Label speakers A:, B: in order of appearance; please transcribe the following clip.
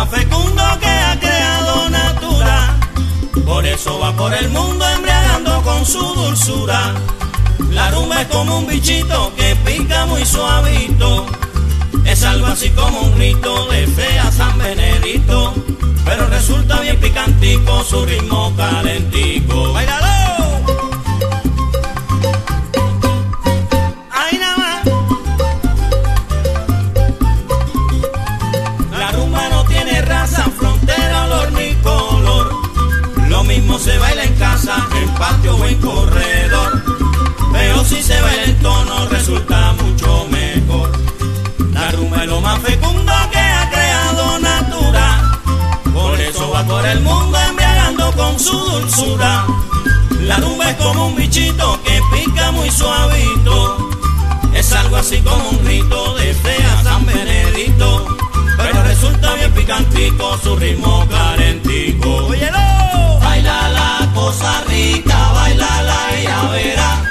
A: más fecundo que ha creado natura. Por eso va por el mundo embriagando con su dulzura. La rumba es como un bichito que pica muy suavito. Es algo así como un grito de fe a San Benedito. Pero resulta bien picantico su ritmo calentico. ¡Báilalo! ¡Ahí nada más! La rumba no tiene raza, frontera, olor ni color. Lo mismo se baila en casa, en patio o en corredor. Pero si se baila en tono resulta mucho mejor. La rumba es lo más fecundo que ha creado natura. Por eso va por el mundo embriagando con su dulzura. La rumba es como un bichito que pica muy suavito. Es algo así como un grito de fe a San Benedito. Pero resulta bien picantico su ritmo calentico. ¡Óyelo! Baila la cosa rica, bailala y ya verá.